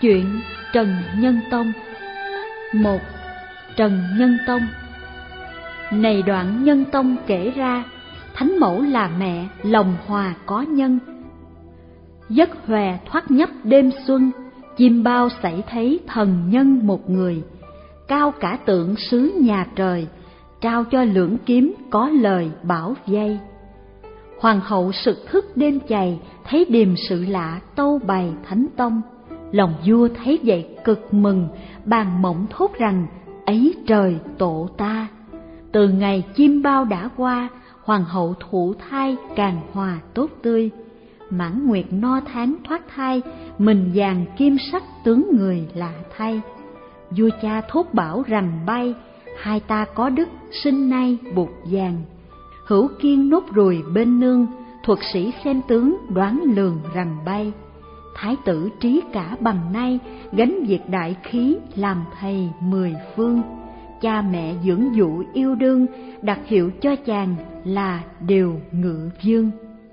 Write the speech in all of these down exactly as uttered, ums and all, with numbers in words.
Chuyện Trần Nhân Tông. Một. Trần Nhân Tông. Này đoạn Nhân Tông kể ra, thánh mẫu là mẹ, lòng hòa có nhân. Giấc hòe thoát nhấp đêm xuân, chim bao xảy thấy thần nhân một người. Cao cả tượng sứ nhà trời, trao cho lưỡng kiếm có lời bảo vây. Hoàng hậu sực thức đêm chày, thấy điềm sự lạ tâu bày thánh tông. Lòng vua thấy vậy cực mừng, bàn mộng thốt rằng ấy trời tổ ta. Từ ngày chim bao đã qua, hoàng hậu thụ thai càng hòa tốt tươi. Mãn nguyệt no tháng thoát thai, mình vàng kim sắc tướng người lạ thay. Vua cha thốt bảo rằng bay, hai ta có đức sinh nay bụt vàng. Hữu kiên nốt ruồi bên nương, thuật sĩ xem tướng đoán lường rằng bay. Thái tử trí cả bằng nay, gánh việc đại khí làm thầy mười phương. Cha mẹ dưỡng dụ yêu đương, đặt hiệu cho chàng là Điều Ngự Vương.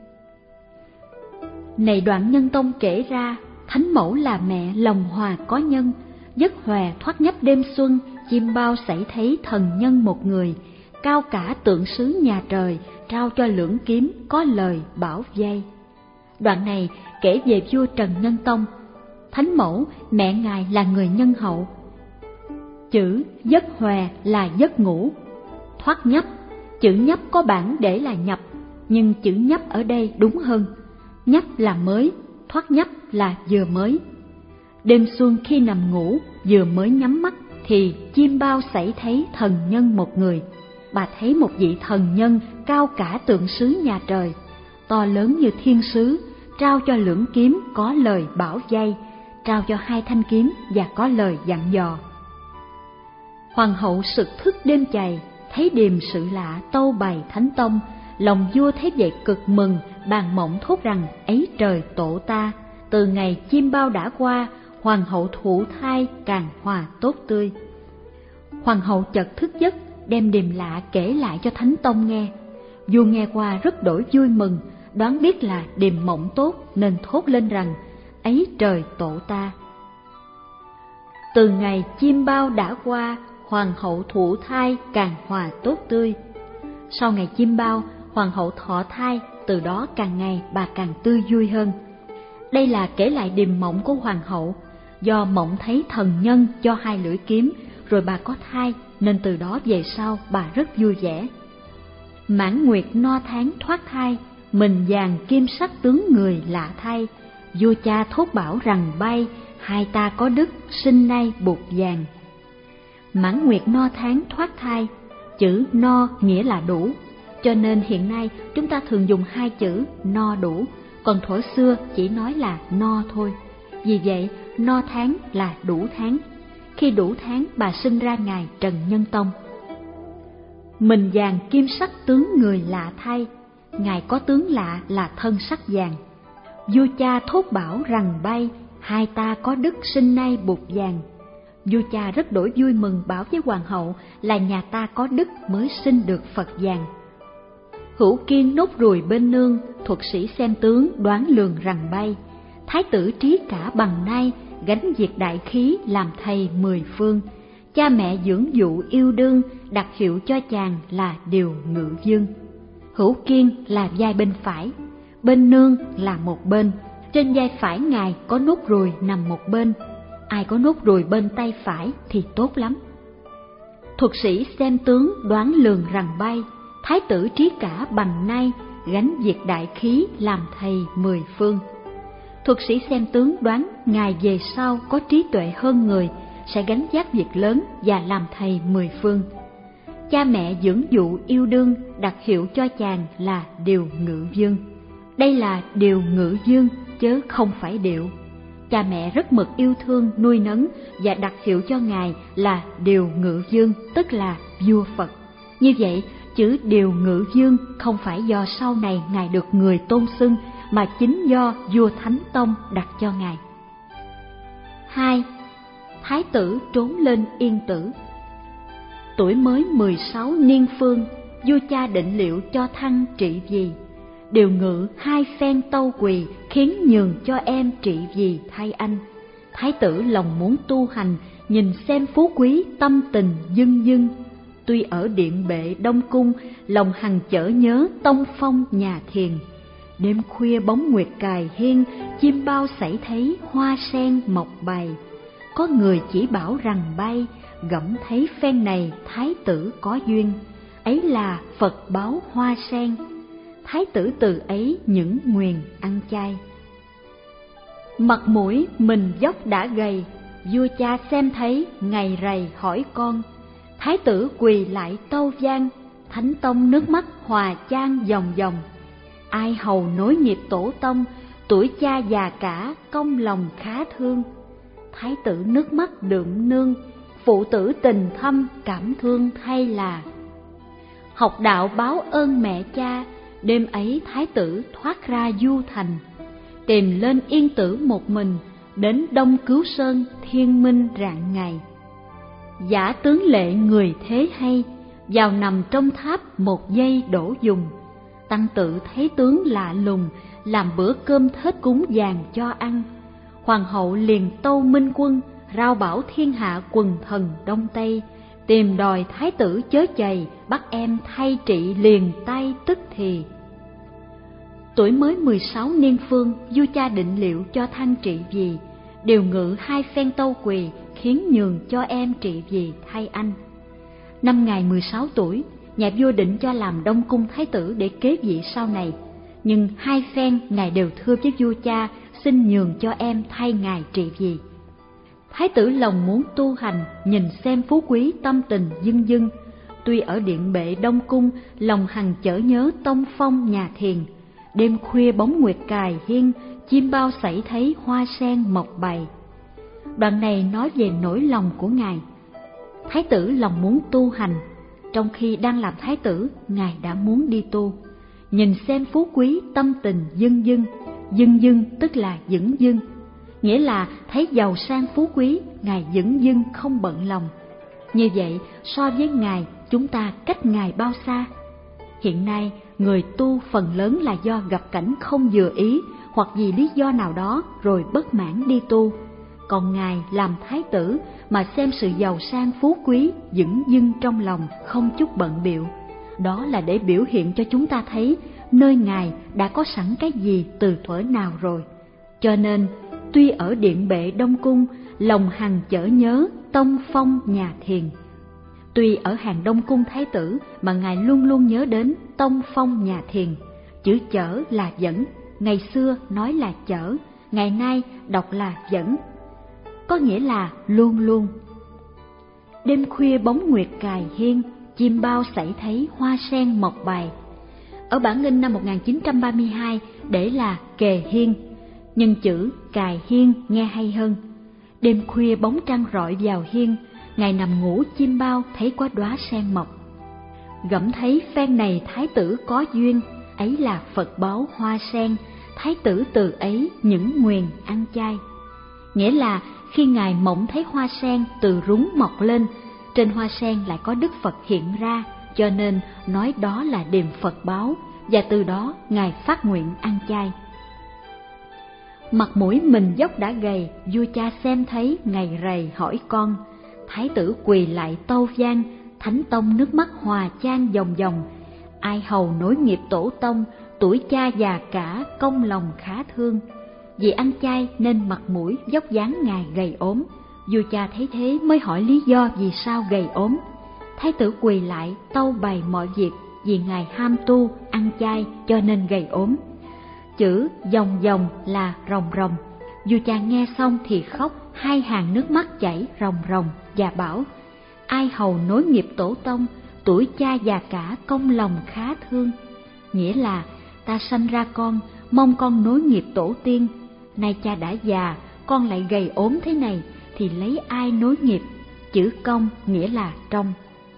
Này đoạn Nhân Tông kể ra, thánh mẫu là mẹ, lòng hòa có nhân. Giấc hòe thoát nhấp đêm xuân, chim bao xảy thấy thần nhân một người. Cao cả tượng sứ nhà trời, trao cho lưỡng kiếm có lời bảo vây. Đoạn này kể về vua Trần Nhân Tông. Thánh mẫu, mẹ ngài là người nhân hậu. Chữ giấc hòe là giấc ngủ. Thoát nhấp, chữ nhấp có bản để là nhập, nhưng chữ nhấp ở đây đúng hơn. Nhấp là mới, thoát nhấp là vừa mới. Đêm xuân khi nằm ngủ, vừa mới nhắm mắt, thì chim bao xảy thấy thần nhân một người. Bà thấy một vị thần nhân cao cả tượng sứ nhà trời, to lớn như thiên sứ, trao cho lưỡng kiếm có lời bảo vây, trao cho hai thanh kiếm và có lời dặn dò. Hoàng hậu sực thức đêm chày, thấy điềm sự lạ tâu bày thánh tông. Lòng vua thấy vậy cực mừng, bàn mộng thốt rằng ấy trời tổ ta. Từ ngày chim bao đã qua, hoàng hậu thụ thai càng hòa tốt tươi. Hoàng hậu chợt thức giấc, đem điềm lạ kể lại cho thánh tông nghe. Vua nghe qua rất đổi vui mừng, đoán biết là điềm mộng tốt nên thốt lên rằng ấy trời tổ ta. Từ ngày chim bao đã qua, hoàng hậu thụ thai càng hòa tốt tươi. Sau ngày chim bao, hoàng hậu thọ thai, từ đó càng ngày bà càng tươi vui hơn. Đây là kể lại điềm mộng của hoàng hậu. Do mộng thấy thần nhân cho hai lưỡi kiếm, rồi bà có thai, nên từ đó về sau bà rất vui vẻ. Mãn nguyệt no tháng thoát thai, mình vàng kim sắc tướng người lạ thay. Vua cha thốt bảo rằng bay, hai ta có đức sinh nay bụt vàng. Mãn nguyệt no tháng thoát thai, chữ no nghĩa là đủ, cho nên hiện nay chúng ta thường dùng hai chữ no đủ, còn thuở xưa chỉ nói là no thôi. Vì vậy no tháng là đủ tháng. Khi đủ tháng, bà sinh ra ngài Trần Nhân Tông. Mình vàng kim sắc tướng người lạ thay, ngài có tướng lạ là thân sắc vàng. Vua cha thốt bảo rằng bay, hai ta có đức sinh nay bụt vàng. Vua cha rất đổi vui mừng, bảo với hoàng hậu là nhà ta có đức mới sinh được Phật vàng. Hữu kiên nốt ruồi bên nương, thuật sĩ xem tướng đoán lường rằng bay. Thái tử trí cả bằng nay, gánh việc đại khí làm thầy mười phương. Cha mẹ dưỡng dụ yêu đương, đặt hiệu cho chàng là Điều Ngự Vương. Hữu kiên là vai bên phải, bên nương là một bên. Trên vai phải ngài có nốt ruồi nằm một bên. Ai có nốt ruồi bên tay phải thì tốt lắm. Thuật sĩ xem tướng đoán lường rằng bay. Thái tử trí cả bằng nay, gánh việc đại khí làm thầy mười phương. Thuật sĩ xem tướng đoán ngài về sau có trí tuệ hơn người, sẽ gánh vác việc lớn và làm thầy mười phương. Cha mẹ dưỡng dụ yêu đương, đặt hiệu cho chàng là Điều Ngự Vương. Đây là Điều Ngự Vương chớ không phải Điệu. Cha mẹ rất mực yêu thương nuôi nấng và đặt hiệu cho ngài là Điều Ngự Vương, tức là vua Phật. Như vậy, chữ Điều Ngự Vương không phải do sau này ngài được người tôn xưng, mà chính do vua Thánh Tông đặt cho ngài. Hai. Thái tử trốn lên Yên Tử. Tuổi mới mười sáu niên phương, vua cha định liệu cho thăng trị vì. Điều Ngự hai phen tâu quỳ, khiến nhường cho em trị vì thay anh. thái tử lòng muốn tu hành, nhìn xem phú quý tâm tình dưng dưng. Tuy ở điện bệ Đông Cung, lòng hằng chở nhớ tông phong nhà thiền. Đêm khuya bóng nguyệt cài hiên, chim bao sảy thấy hoa sen mọc bày. Có người chỉ bảo rằng bay, gẫm thấy phen này thái tử có duyên. Ấy là Phật báo hoa sen, thái tử từ ấy những nguyền ăn chay. Mặt mũi mình dốc đã gầy, vua cha xem thấy ngày rày hỏi con. Thái tử quỳ lại tâu vang, thánh tông nước mắt hòa chan dòng dòng. Ai hầu nối nghiệp tổ tông, tuổi cha già cả công lòng khá thương. Thái tử nước mắt đượm nương, phụ tử tình thâm cảm thương thay là. Học đạo báo ơn mẹ cha, đêm ấy thái tử thoát ra du thành. Tìm lên yên tử một mình, đến Đông Cứu Sơn thiên minh rạng ngày. Giả tướng lệ người thế hay, vào nằm trong tháp một giây đổ dùng. Tăng tự thấy tướng lạ lùng, làm bữa cơm thết cúng vàng cho ăn. Hoàng hậu liền tâu Minh Quân, rao bảo thiên hạ quần thần Đông Tây, tìm đòi thái tử chớ chày, bắt em thay trị liền tay tức thì. Tuổi mới mười sáu niên phương, vua cha định liệu cho thăng trị vì, điều ngự hai phen tâu quỳ, khiến nhường cho em trị vì thay anh. Năm ngài mười sáu tuổi, nhà vua định cho làm Đông Cung thái tử để kế vị sau này, nhưng hai phen ngài đều thưa với vua cha xin nhường cho em thay ngài trị vì. Thái tử lòng muốn tu hành, nhìn xem phú quý tâm tình dưng dưng. Tuy ở điện bệ Đông Cung, lòng hằng chở nhớ tông phong nhà thiền. Đêm khuya bóng nguyệt cài hiên, chim bao sảy thấy hoa sen mọc bày. Đoạn này nói về nỗi lòng của ngài. Thái tử lòng muốn tu hành, trong khi đang làm thái tử, ngài đã muốn đi tu. Nhìn xem phú quý tâm tình dưng dưng, dưng dưng tức là dửng dưng, nghĩa là thấy giàu sang phú quý, ngài dửng dưng không bận lòng. Như vậy, so với ngài, chúng ta cách ngài bao xa? Hiện nay, người tu phần lớn là do gặp cảnh không vừa ý hoặc vì lý do nào đó rồi bất mãn đi tu. Còn ngài làm thái tử mà xem sự giàu sang phú quý dửng dưng trong lòng, không chút bận bịu. Đó là để biểu hiện cho chúng ta thấy nơi ngài đã có sẵn cái gì từ thuở nào rồi. Cho nên, tuy ở điện bệ Đông Cung, lòng hằng chở nhớ tông phong nhà thiền. Tuy ở hàng Đông Cung thái tử mà ngài luôn luôn nhớ đến tông phong nhà thiền. Chữ chở là dẫn, ngày xưa nói là chở, ngày nay đọc là dẫn, có nghĩa là luôn luôn. Đêm khuya bóng nguyệt cài hiên, chim bao sảy thấy hoa sen mọc bày. Ở bản in năm một nghìn chín trăm ba mươi hai để là kề hiên, nhưng chữ cài hiên nghe hay hơn. Đêm khuya bóng trăng rọi vào hiên, ngài nằm ngủ chim bao thấy có đóa sen mọc. Gẫm thấy phen này thái tử có duyên, ấy là Phật báo hoa sen, thái tử từ ấy những nguyền ăn chay. Nghĩa là khi ngài mộng thấy hoa sen từ rúng mọc lên, trên hoa sen lại có Đức Phật hiện ra, cho nên nói đó là điềm Phật báo, và từ đó ngài phát nguyện ăn chay. Mặt mũi mình dốc đã gầy, vua cha xem thấy ngày rày hỏi con. Thái tử quỳ lại tâu vang, thánh tông nước mắt hòa chan dòng dòng. Ai hầu nối nghiệp tổ tông, tuổi cha già cả công lòng khá thương. Vì ăn chay nên mặt mũi dốc dáng ngài gầy ốm. Vua cha thấy thế mới hỏi lý do vì sao gầy ốm. Thái tử quỳ lại tâu bày mọi việc, vì ngài ham tu ăn chay cho nên gầy ốm. Chữ dòng dòng là ròng ròng. Vua cha nghe xong thì khóc, hai hàng nước mắt chảy ròng ròng và bảo: ai hầu nối nghiệp tổ tông, tuổi cha già cả công lòng khá thương. Nghĩa là ta sanh ra con, mong con nối nghiệp tổ tiên, nay cha đã già, con lại gầy ốm thế này thì lấy ai nối nghiệp. Chữ công nghĩa là trong.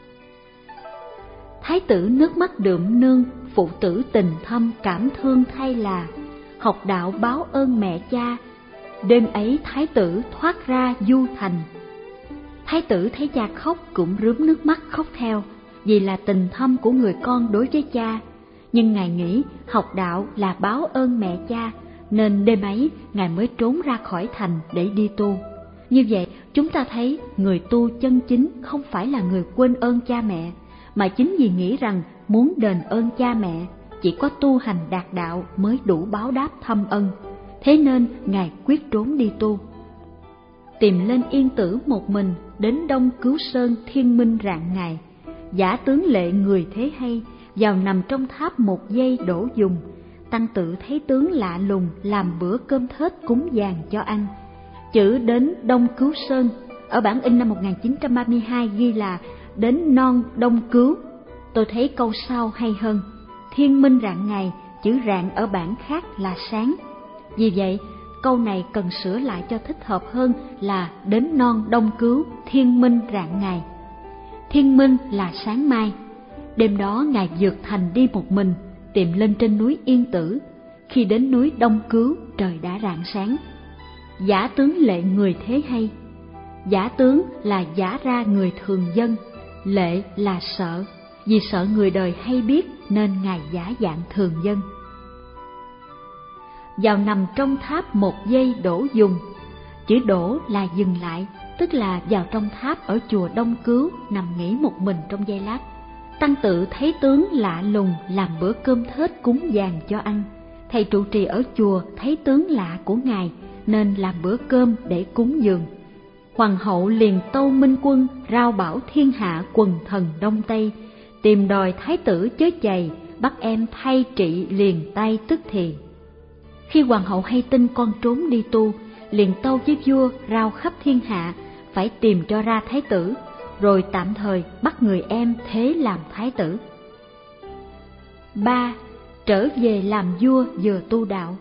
Thái tử nước mắt đượm nương, phụ tử tình thâm cảm thương thay là. Học đạo báo ơn mẹ cha, đêm ấy thái tử thoát ra du thành. Thái tử thấy cha khóc cũng rướm nước mắt khóc theo, vì là tình thâm của người con đối với cha. Nhưng ngài nghĩ học đạo là báo ơn mẹ cha, nên đêm ấy Ngài mới trốn ra khỏi thành để đi tu. Như vậy, chúng ta thấy người tu chân chính không phải là người quên ơn cha mẹ, mà chính vì nghĩ rằng muốn đền ơn cha mẹ, chỉ có tu hành đạt đạo mới đủ báo đáp thâm ân. Thế nên Ngài quyết trốn đi tu. Tìm lên Yên Tử một mình, đến Đông Cứu Sơn Thiên Minh rạng Ngài. Giả tướng lệ người thế hay, vào nằm trong tháp một giây đổ dùng. Tăng Tự thấy tướng lạ lùng, làm bữa cơm thết cúng dàn cho ăn. Chữ đến Đông Cứu Sơn, ở bản in năm một nghìn chín trăm ba mươi hai ghi là đến non Đông Cứu. Tôi thấy câu sau hay hơn. Thiên minh rạng ngày, chữ rạng ở bản khác là sáng. Vì vậy, câu này cần sửa lại cho thích hợp hơn là đến non Đông Cứu, thiên minh rạng ngày. Thiên minh là sáng mai. Đêm đó Ngài vượt thành đi một mình, tìm lên trên núi Yên Tử. Khi đến núi Đông Cứu, trời đã rạng sáng. Giả tướng lệ người thế hay. Giả tướng là giả ra người thường dân, lệ là sợ, vì sợ người đời hay biết nên Ngài giả dạng thường dân. Vào nằm trong tháp một giây đổ dùng. Chữ đổ là dừng lại, tức là vào trong tháp ở chùa Đông Cứu nằm nghỉ một mình trong giây lát. Tăng Tự thấy tướng lạ lùng, làm bữa cơm thết cúng dàn cho ăn. Thầy trụ trì ở chùa thấy tướng lạ của Ngài nên làm bữa cơm để cúng dường. Hoàng hậu liền tâu Minh Quân rao bảo thiên hạ quần thần Đông Tây, tìm đòi thái tử chớ chày, bắt em thay trị liền tay tức thì. Khi hoàng hậu hay tin con trốn đi tu, liền tâu với vua rao khắp thiên hạ phải tìm cho ra thái tử, rồi tạm thời bắt người em thế làm thái tử. ba. Trở về làm vua vừa tu đạo.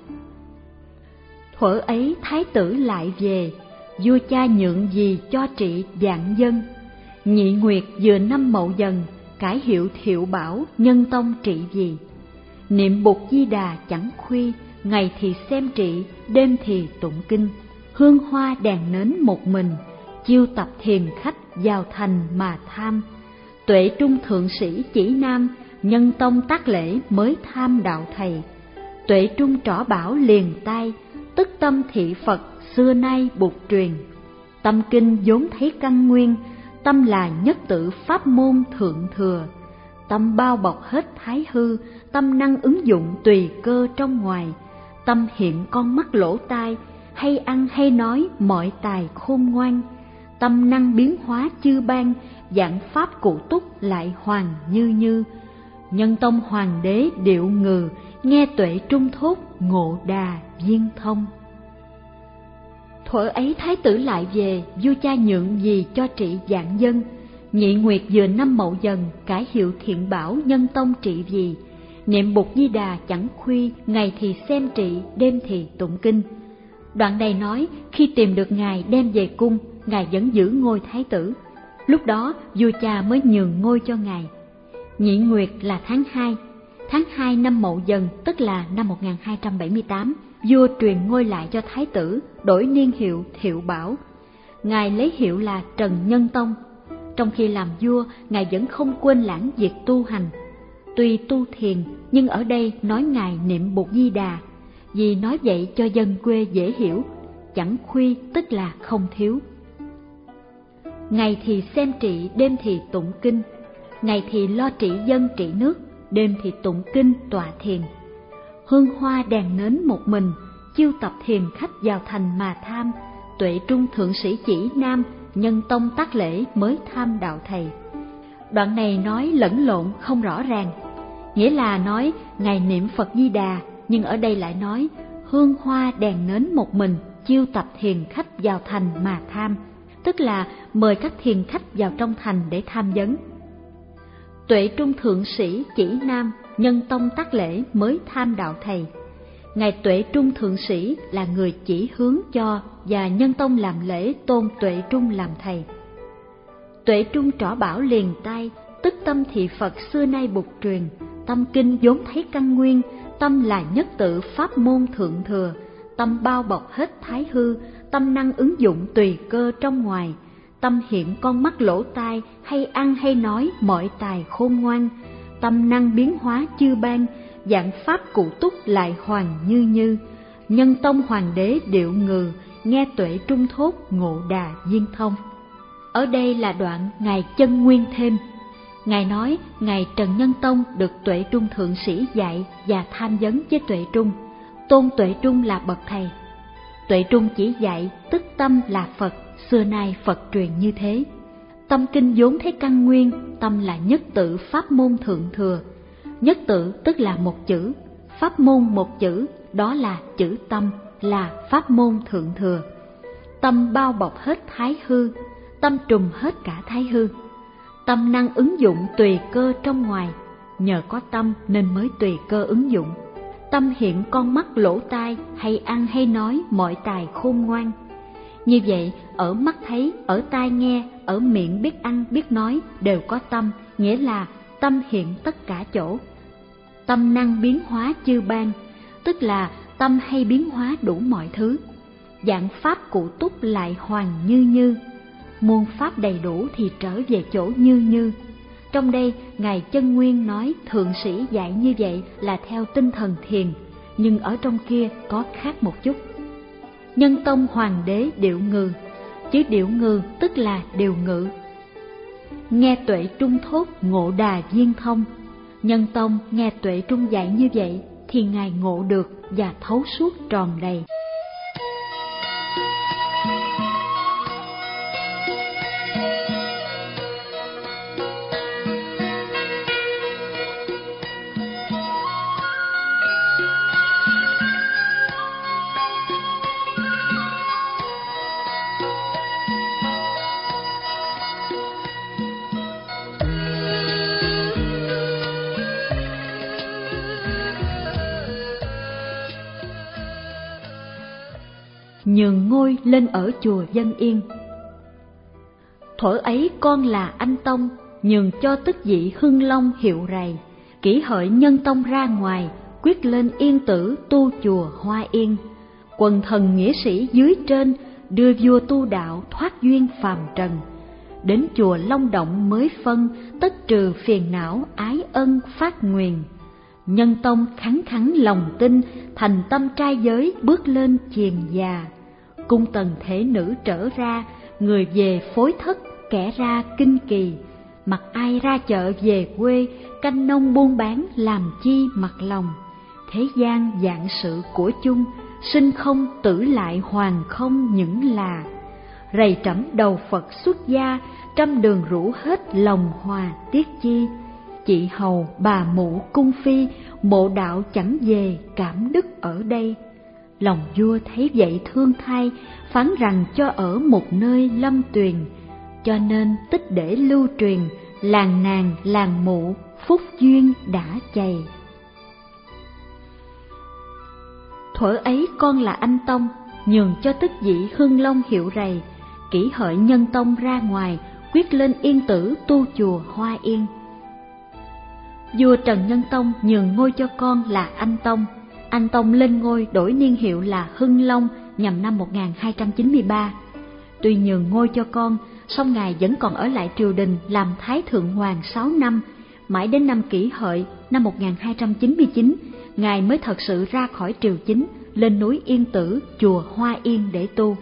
Thuở ấy thái tử lại về, vua cha nhượng gì cho trị vạn dân. Nhị Nguyệt vừa năm Mậu Dần, cải hiệu Thiệu Bảo, nhân tông trị vì. Niệm Bụt Di Đà chẳng khuy, ngày thì xem trị, đêm thì tụng kinh. Hương hoa đèn nến một mình, chiêu tập thiền khách vào thành mà tham. Tuệ trung thượng sĩ chỉ nam, nhân tông tác lễ mới tham đạo thầy. Tuệ trung trỏ bảo liền tai, tức tâm thị Phật xưa nay Bụt truyền. Tâm kinh vốn thấy căn nguyên, tâm là nhất tự pháp môn thượng thừa. Tâm bao bọc hết thái hư, tâm năng ứng dụng tùy cơ trong ngoài. Tâm hiện con mắt lỗ tai, hay ăn hay nói mọi tài khôn ngoan. Tâm năng biến hóa chư ban, dạng pháp cụ túc lại hoàng như như. Nhân tông hoàng đế điệu ngừ, nghe tuệ trung thốt ngộ đà viên thông. Thuở ấy thái tử lại về, vua cha nhượng gì cho trị vạn dân. Nhị Nguyệt vừa năm Mậu Dần, cải hiệu Thiện Bảo, nhân tông trị vì. Niệm Bụt Di Đà chẳng khuy, ngày thì xem trị, đêm thì tụng kinh. Đoạn này nói khi tìm được Ngài đem về cung, Ngài vẫn giữ ngôi thái tử. Lúc đó vua cha mới nhường ngôi cho Ngài. Nhị Nguyệt là tháng hai. Tháng hai năm Mậu Dần, tức là năm một nghìn hai trăm bảy mươi tám, vua truyền ngôi lại cho thái tử, đổi niên hiệu Thiệu Bảo. Ngài lấy hiệu là Trần Nhân Tông. Trong khi làm vua, Ngài vẫn không quên lãng việc tu hành. Tuy tu thiền, nhưng ở đây nói Ngài niệm Bụt Di Đà, vì nói vậy cho dân quê dễ hiểu. Chẳng khuy tức là không thiếu. Ngày thì xem trị, đêm thì tụng kinh. Ngày thì lo trị dân trị nước, đêm thì tụng kinh tọa thiền. Hương hoa đèn nến một mình, chiêu tập thiền khách vào thành mà tham. Tuệ trung thượng sĩ chỉ nam, nhân tông tác lễ mới tham đạo thầy. Đoạn này nói lẫn lộn không rõ ràng, nghĩa là nói Ngài niệm Phật Di Đà, nhưng ở đây lại nói hương hoa đèn nến một mình, chiêu tập thiền khách vào thành mà tham, tức là mời các thiền khách vào trong thành để tham vấn. Tuệ trung thượng sĩ chỉ nam, nhân tông tác lễ mới tham đạo thầy. Ngài Tuệ trung thượng sĩ là người chỉ hướng cho, và nhân tông làm lễ tôn Tuệ trung làm thầy. Tuệ trung trỏ bảo liền tai, tức tâm thị Phật xưa nay Bụt truyền. Tâm kinh vốn thấy căn nguyên, tâm là nhất tự pháp môn thượng thừa. Tâm bao bọc hết thái hư, tâm năng ứng dụng tùy cơ trong ngoài. Tâm hiện con mắt lỗ tai, hay ăn hay nói mọi tài khôn ngoan. Tâm năng biến hóa chư ban, dạng pháp cụ túc lại hoàng như như. Nhân tông hoàng đế Điệu Ngừ nghe Tuệ Trung thốt ngộ đà viên thông. Ở đây là đoạn Ngài Chân Nguyên thêm. Ngài nói Ngài Trần Nhân Tông được Tuệ Trung thượng sĩ dạy và tham vấn với Tuệ Trung, tôn Tuệ Trung là bậc thầy. Tuệ Trung chỉ dạy tức tâm là Phật, xưa nay Phật truyền như thế. Tâm kinh vốn thấy căn nguyên, tâm là nhất tự pháp môn thượng thừa. Nhất tự tức là một chữ, pháp môn một chữ, đó là chữ tâm, là pháp môn thượng thừa. Tâm bao bọc hết thái hư, tâm trùm hết cả thái hư. Tâm năng ứng dụng tùy cơ trong ngoài, nhờ có tâm nên mới tùy cơ ứng dụng. Tâm hiện con mắt lỗ tai, hay ăn hay nói mọi tài khôn ngoan. Như vậy, ở mắt thấy, ở tai nghe, ở miệng biết ăn biết nói đều có tâm, nghĩa là tâm hiện tất cả chỗ. Tâm năng biến hóa chư ban, tức là tâm hay biến hóa đủ mọi thứ. Dạng pháp cụ túc lại hoàn như như, muôn pháp đầy đủ thì trở về chỗ như như. Trong đây, Ngài Chân Nguyên nói thượng sĩ dạy như vậy là theo tinh thần thiền, nhưng ở trong kia có khác một chút. Nhân tông hoàng đế Điệu Ngừ, chứ Điệu Ngừ tức là điều ngự. Nghe Tuệ Trung thốt ngộ đà viên thông. Nhân tông nghe Tuệ Trung dạy như vậy thì Ngài ngộ được và thấu suốt tròn đầy. Nhường ngôi lên ở chùa Dân Yên. Thuở ấy con là anh tông, nhường cho tức dị Hưng Long hiệu rày. Kỷ hợi nhân tông ra ngoài, quyết lên yên tử tu chùa Hoa Yên. Quần thần nghĩa sĩ dưới trên, đưa vua tu đạo thoát duyên phàm trần. Đến chùa Long Động mới phân, tất trừ phiền não ái ân phát nguyền. Nhân tông khắng khắng lòng tin, thành tâm trai giới bước lên chiền già. Cung tần thể nữ trở ra, người về phối thất, kẻ ra kinh kỳ. Mặc ai ra chợ về quê, canh nông buôn bán làm chi mặc lòng. Thế gian dạng sự của chung, sinh không tử lại hoàn không những là. Rầy trẫm đầu Phật xuất gia, trăm đường rủ hết lòng hòa tiết chi. Chị hầu bà mụ cung phi, mộ đạo chẳng về cảm đức ở đây. Lòng vua thấy vậy thương thay, phán rằng cho ở một nơi lâm tuyền. Cho nên tích để lưu truyền, làng nàng làng mụ phúc duyên đã chày. Thuở ấy con là anh tông, nhường cho tức dị Hưng Long hiệu rày. Kỷ hợi nhân tông ra ngoài, quyết lên yên tử tu chùa Hoa Yên. Vua Trần Nhân Tông nhường ngôi cho con là anh tông. Anh tông lên ngôi đổi niên hiệu là Hưng Long nhằm năm một nghìn hai trăm chín mươi ba. Tuy nhường ngôi cho con, song Ngài vẫn còn ở lại triều đình làm Thái Thượng Hoàng sáu năm, mãi đến năm Kỷ Hợi năm một nghìn hai trăm chín mươi chín, Ngài mới thật sự ra khỏi triều chính, lên núi Yên Tử, chùa Hoa Yên để tu.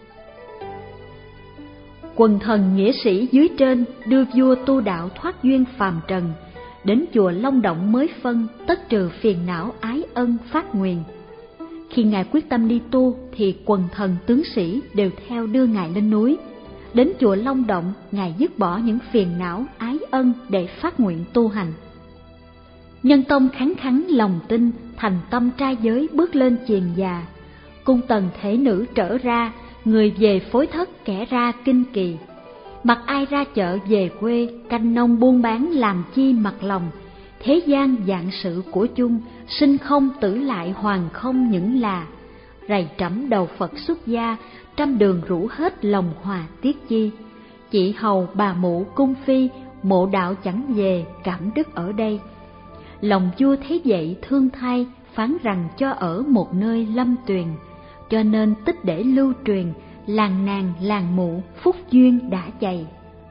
Quần thần nghĩa sĩ dưới trên đưa vua tu đạo thoát duyên phàm trần. Đến chùa Long Động mới phân, tất trừ phiền não ái ân phát nguyền. Khi Ngài quyết tâm đi tu thì quần thần tướng sĩ đều theo đưa Ngài lên núi. Đến chùa Long Động, Ngài dứt bỏ những phiền não ái ân để phát nguyện tu hành. Nhân tông kháng kháng lòng tin, thành tâm trai giới bước lên chiền già. Cung tần thể nữ trở ra, người về phối thất, kẻ ra kinh kỳ. Mặc ai ra chợ về quê, canh nông buôn bán làm chi mặc lòng. Thế gian dạng sự của chung, sinh không tử lại hoàn không những là. Rầy trẫm đầu Phật xuất gia, trăm đường rủ hết lòng hòa tiết chi. Chị hầu bà mụ cung phi, mộ đạo chẳng về cảm đức ở đây. Lòng vua thấy vậy thương thay, phán rằng cho ở một nơi lâm tuyền. Cho nên tích để lưu truyền, làng nàng làng mụ phúc duyên đã chày.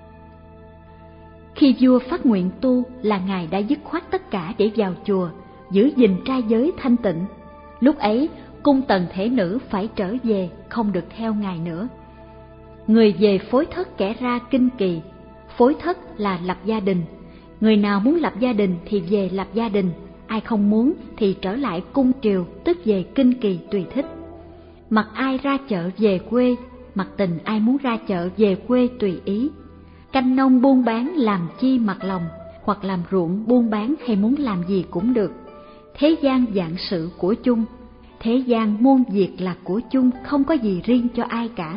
Khi vua phát nguyện tu là Ngài đã dứt khoát tất cả để vào chùa, giữ gìn trai giới thanh tịnh. Lúc ấy cung tần thể nữ phải trở về, không được theo Ngài nữa. Người về phối thất kẻ ra kinh kỳ. Phối thất là lập gia đình. Người nào muốn lập gia đình thì về lập gia đình, ai không muốn thì trở lại cung triều, tức về kinh kỳ tùy thích. Mặc ai ra chợ về quê, mặc tình ai muốn ra chợ về quê tùy ý. Canh nông buôn bán làm chi mặc lòng, hoặc làm ruộng buôn bán hay muốn làm gì cũng được. Thế gian vạn sự của chung, thế gian muôn việc là của chung, không có gì riêng cho ai cả.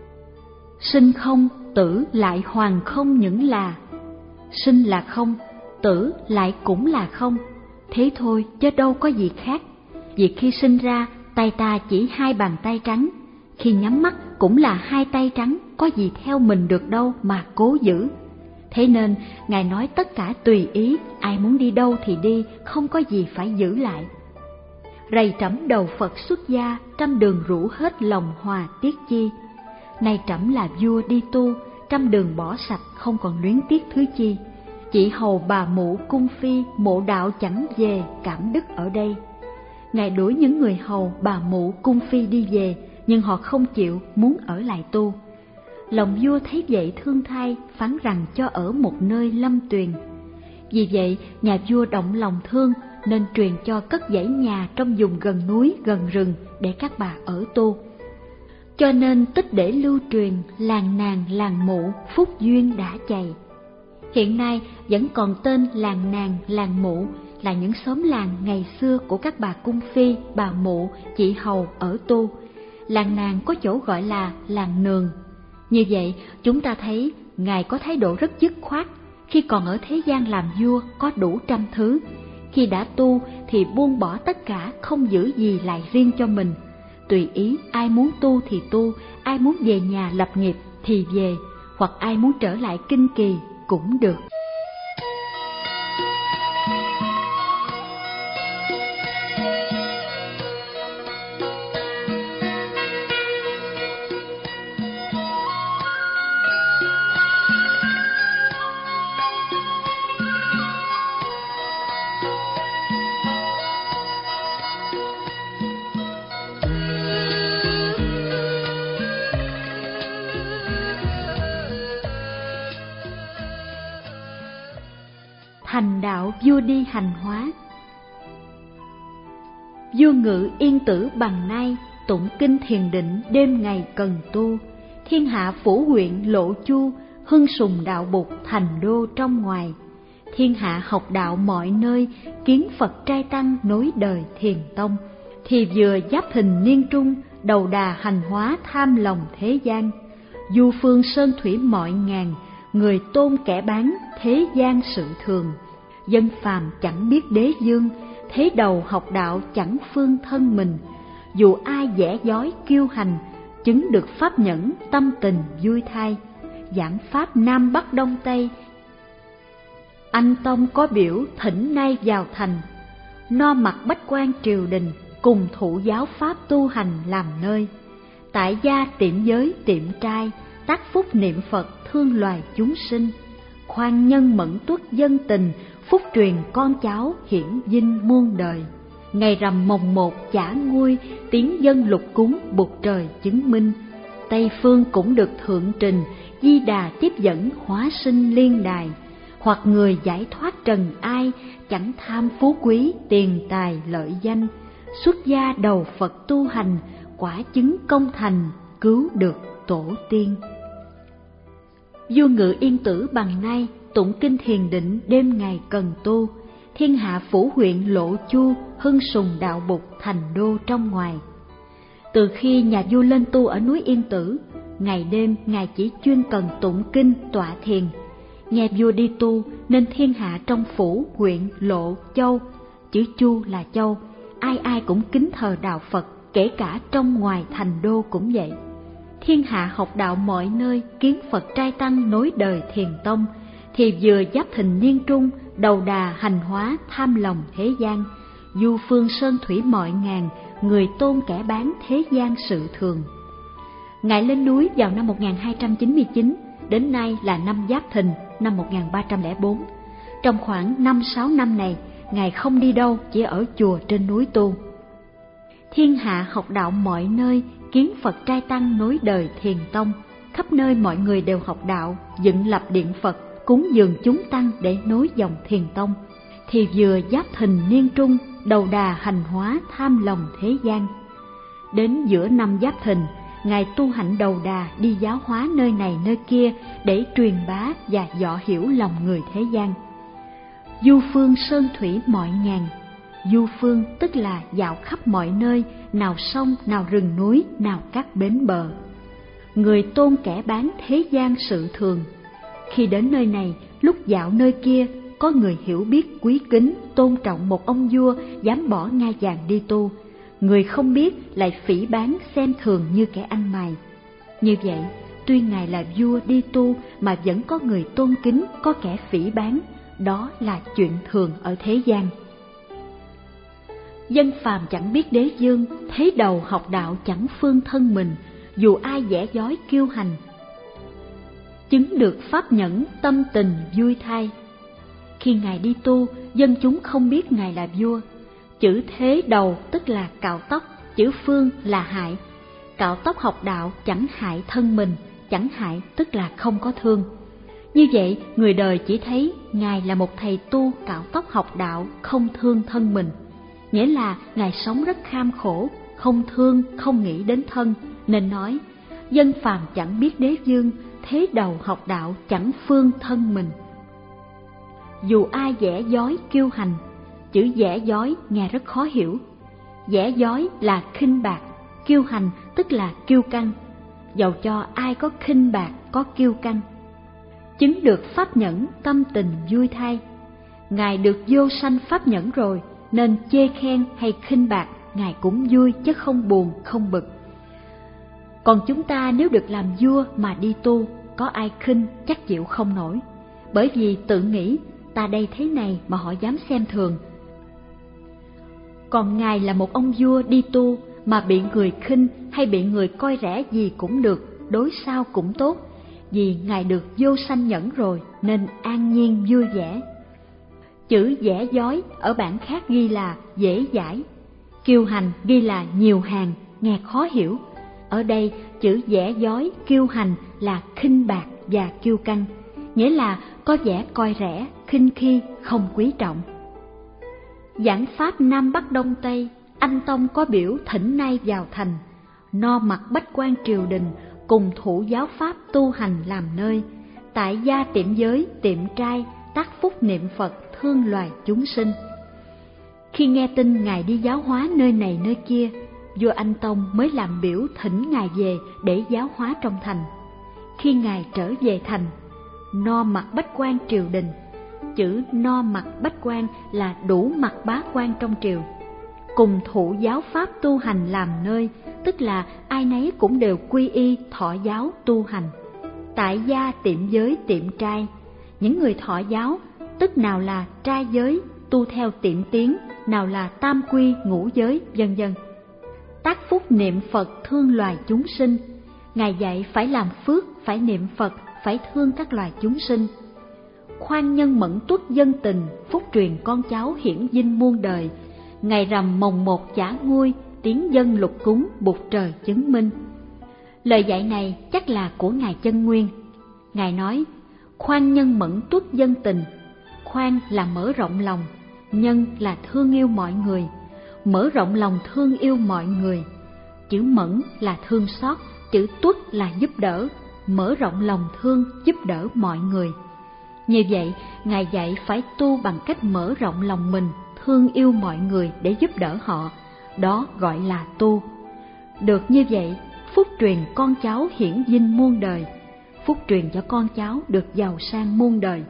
Sinh không, tử lại hoàn không những là. Sinh là không, tử lại cũng là không. Thế thôi chứ đâu có gì khác. Việc khi sinh ra, tay ta chỉ hai bàn tay trắng, khi nhắm mắt cũng là hai tay trắng, có gì theo mình được đâu mà cố giữ. Thế nên Ngài nói tất cả tùy ý, ai muốn đi đâu thì đi, không có gì phải giữ lại. Rầy trẫm đầu Phật xuất gia, trăm đường rủ hết lòng hòa tiếc chi. Nay trẫm là vua đi tu, trăm đường bỏ sạch, không còn luyến tiếc thứ chi. Chỉ hầu bà mụ cung phi, mộ đạo chẳng về, cảm đức ở đây. Ngài đuổi những người hầu bà mụ cung phi đi về, nhưng họ không chịu, muốn ở lại tu. Lòng vua thấy vậy thương thai, phán rằng cho ở một nơi lâm tuyền. Vì vậy nhà vua động lòng thương, nên truyền cho cất dãy nhà trong vùng gần núi gần rừng để các bà ở tu. Cho nên tích để lưu truyền, làng nàng làng mụ phúc duyên đã chày. Hiện nay vẫn còn tên làng nàng làng mụ, là những xóm làng ngày xưa của các bà cung phi, bà mụ, chị hầu ở tu. Làng nàng có chỗ gọi là làng nường. Như vậy chúng ta thấy Ngài có thái độ rất dứt khoát. Khi còn ở thế gian làm vua có đủ trăm thứ, khi đã tu thì buông bỏ tất cả, không giữ gì lại riêng cho mình. Tùy ý, ai muốn tu thì tu, ai muốn về nhà lập nghiệp thì về, hoặc ai muốn trở lại kinh kỳ cũng được. Hành đạo vua đi hành hóa. Vua ngự yên tử bằng nay, tụng kinh thiền định đêm ngày cần tu. Thiên hạ phủ huyện lộ chu, hưng sùng đạo bục thành đô trong ngoài. Thiên hạ học đạo mọi nơi, kiến Phật trai tăng nối đời thiền tông. Thì vừa giáp thìn niên trung, đầu đà hành hóa tham lòng thế gian. Du phương sơn thủy mọi ngàn, người tôn kẻ bán thế gian sự thường. Dân phàm chẳng biết đế dương, thế đầu học đạo chẳng phương thân mình. Dù ai vẽ dói kiêu hành, chứng được pháp nhẫn tâm tình vui thai. Giảng pháp Nam Bắc Đông Tây, anh tông có biểu thỉnh nay vào thành. No mặt bách quan triều đình, cùng thụ giáo pháp tu hành làm nơi. Tại gia tiệm giới tiệm trai, tác phúc niệm Phật thương loài chúng sinh. Khoan nhân mẫn tuất dân tình, phúc truyền con cháu hiển vinh muôn đời. Ngày rằm mồng một chả nguôi, tiếng dân lục cúng bục trời chứng minh. Tây phương cũng được thượng trình, Di Đà tiếp dẫn hóa sinh liên đài. Hoặc người giải thoát trần ai, chẳng tham phú quý tiền tài lợi danh. Xuất gia đầu Phật tu hành, quả chứng công thành, cứu được tổ tiên. Vua ngự yên tử bằng nay, tụng kinh thiền định đêm ngày cần tu. Thiên hạ phủ huyện lộ chu, hưng sùng đạo bục thành đô trong ngoài. Từ khi nhà vua lên tu ở núi Yên Tử, ngày đêm Ngài chỉ chuyên cần tụng kinh tọa thiền. Nghe vua đi tu nên thiên hạ trong phủ, huyện, lộ, châu, chữ chu là châu, ai ai cũng kính thờ đạo Phật, kể cả trong ngoài thành đô cũng vậy. Thiên hạ học đạo mọi nơi, kiến Phật trai tăng nối đời thiền tông. Thì vừa giáp thìn niên trung, đầu đà hành hóa tham lòng thế gian. Du phương sơn thủy mọi ngàn, người tôn kẻ bán thế gian sự thường. Ngài lên núi vào năm một nghìn hai trăm chín mươi chín, đến nay là năm Giáp Thìn năm một nghìn ba trăm lẻ bốn. Trong khoảng năm sáu năm này, Ngài không đi đâu, chỉ ở chùa trên núi tu. Thiên hạ học đạo mọi nơi, kiến Phật trai tăng nối đời thiền tông. Khắp nơi mọi người đều học đạo, dựng lập điện Phật, cúng dường chúng tăng để nối dòng thiền tông. Thì vừa giáp thìn niên trung, đầu đà hành hóa tham lòng thế gian. Đến giữa năm giáp thìn, Ngài tu hạnh đầu đà đi giáo hóa nơi này nơi kia để truyền bá và dọ hiểu lòng người thế gian. Du phương sơn thủy mọi ngàn. Du phương tức là dạo khắp mọi nơi, nào sông, nào rừng núi, nào các bến bờ. Người tôn kẻ bán thế gian sự thường. Khi đến nơi này, lúc dạo nơi kia, có người hiểu biết quý kính, tôn trọng một ông vua dám bỏ ngai vàng đi tu. Người không biết lại phỉ báng xem thường như kẻ ăn mày. Như vậy, tuy Ngài là vua đi tu mà vẫn có người tôn kính, có kẻ phỉ báng. Đó là chuyện thường ở thế gian. Dân phàm chẳng biết đế dương, thế đầu học đạo chẳng phương thân mình, dù ai vẽ dói kiêu hành. Chứng được pháp nhẫn, tâm tình vui thay. Khi Ngài đi tu, dân chúng không biết Ngài là vua. Chữ thế đầu tức là cạo tóc, chữ phương là hại. Cạo tóc học đạo chẳng hại thân mình, chẳng hại tức là không có thương. Như vậy, người đời chỉ thấy Ngài là một thầy tu cạo tóc học đạo, không thương thân mình. Nghĩa là Ngài sống rất kham khổ, không thương, không nghĩ đến thân, nên nói, dân phàm chẳng biết đế dương, thế đầu học đạo chẳng phương thân mình. Dù ai vẽ dói kiêu hành, chữ vẽ dói nghe rất khó hiểu. Vẽ dói là khinh bạc, kiêu hành tức là kiêu căng. Dầu cho ai có khinh bạc, có kiêu căng. Chứng được pháp nhẫn, tâm tình vui thay. Ngài được vô sanh pháp nhẫn rồi, nên chê khen hay khinh bạc, Ngài cũng vui chứ không buồn, không bực. Còn chúng ta nếu được làm vua mà đi tu, có ai khinh chắc chịu không nổi. Bởi vì tự nghĩ ta đây thế này mà họ dám xem thường. Còn Ngài là một ông vua đi tu mà bị người khinh hay bị người coi rẻ gì cũng được, đối sao cũng tốt. Vì Ngài được vô sanh nhẫn rồi nên an nhiên vui vẻ. Chữ vẽ dói ở bản khác ghi là dễ dãi, kiêu hành ghi là nhiều hàng, nghe khó hiểu. Ở đây chữ vẽ dói kiêu hành là khinh bạc và kiêu căng, nghĩa là có vẻ coi rẻ, khinh khi, không quý trọng. Giảng pháp Nam Bắc Đông Tây, anh tông có biểu thỉnh nay vào thành, no mặc bách quan triều đình, cùng thủ giáo pháp tu hành làm nơi. Tại gia tiệm giới, tiệm trai, tác phúc niệm Phật, thương loài chúng sinh. Khi nghe tin Ngài đi giáo hóa nơi này nơi kia, vua Anh Tông mới làm biểu thỉnh Ngài về để giáo hóa trong thành. Khi Ngài trở về thành, no mặc bách quan triều đình. Chữ no mặc bách quan là đủ mặc bá quan trong triều. Cùng thụ giáo pháp tu hành làm nơi, tức là ai nấy cũng đều quy y thọ giáo tu hành. Tại gia tiệm giới tiệm trai, những người thọ giáo, tức nào là trai giới tu theo tiệm tiến, nào là tam quy ngũ giới, vân vân. Tác phúc niệm Phật thương loài chúng sinh, Ngài dạy phải làm phước, phải niệm Phật, phải thương các loài chúng sinh. Khoan nhân mẫn tuất dân tình, phúc truyền con cháu hiển vinh muôn đời. Ngày rằm mồng một chả nguôi, tiếng dân lục cúng bục trời chứng minh. Lời dạy này chắc là của Ngài Chân Nguyên. Ngài nói, khoan nhân mẫn tuất dân tình. Khoan là mở rộng lòng, nhân là thương yêu mọi người. Mở rộng lòng thương yêu mọi người. Chữ mẫn là thương xót, chữ tuất là giúp đỡ. Mở rộng lòng thương, giúp đỡ mọi người. Như vậy, Ngài dạy phải tu bằng cách mở rộng lòng mình, thương yêu mọi người để giúp đỡ họ. Đó gọi là tu. Được như vậy, phúc truyền con cháu hiển vinh muôn đời. Phúc truyền cho con cháu được giàu sang muôn đời.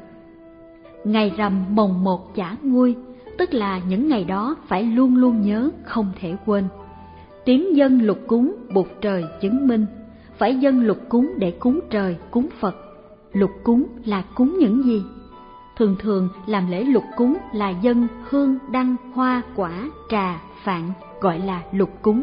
Ngày rằm mồng một chả nguôi, tức là những ngày đó phải luôn luôn nhớ, không thể quên. Tiếng dân lục cúng bục trời chứng minh. Phải dân lục cúng để cúng trời, cúng Phật. Lục cúng là cúng những gì? Thường thường làm lễ lục cúng là dâng hương, đăng, hoa, quả, trà, phạn, gọi là lục cúng.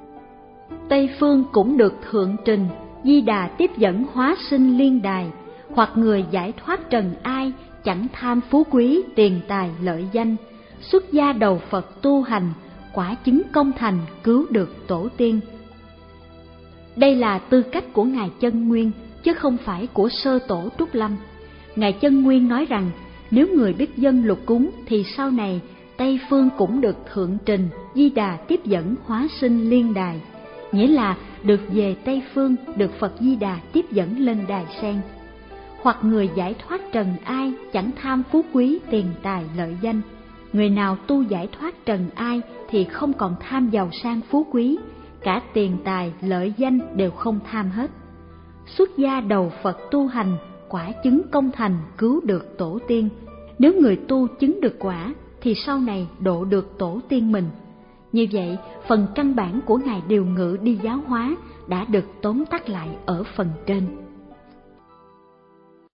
Tây phương cũng được thượng trình, Di Đà tiếp dẫn hóa sinh liên đài. Hoặc người giải thoát trần ai, chẳng tham phú quý, tiền tài lợi danh. Xuất gia đầu Phật tu hành, quả chứng công thành, cứu được tổ tiên. Đây là tư cách của Ngài Chân Nguyên, chứ không phải của sơ tổ Trúc Lâm. Ngài Chân Nguyên nói rằng, nếu người biết dâng lục cúng thì sau này Tây Phương cũng được thượng trình, Di Đà tiếp dẫn hóa sinh liên đài. Nghĩa là được về Tây Phương, được Phật Di Đà tiếp dẫn lên đài sen. Hoặc người giải thoát trần ai, chẳng tham phú quý, tiền tài, lợi danh. Người nào tu giải thoát trần ai thì không còn tham giàu sang phú quý, cả tiền tài, lợi danh đều không tham hết. Xuất gia đầu Phật tu hành, quả chứng công thành, cứu được tổ tiên. Nếu người tu chứng được quả thì sau này độ được tổ tiên mình. Như vậy, phần căn bản của Ngài Điều Ngự đi giáo hóa đã được tóm tắt lại ở phần trên.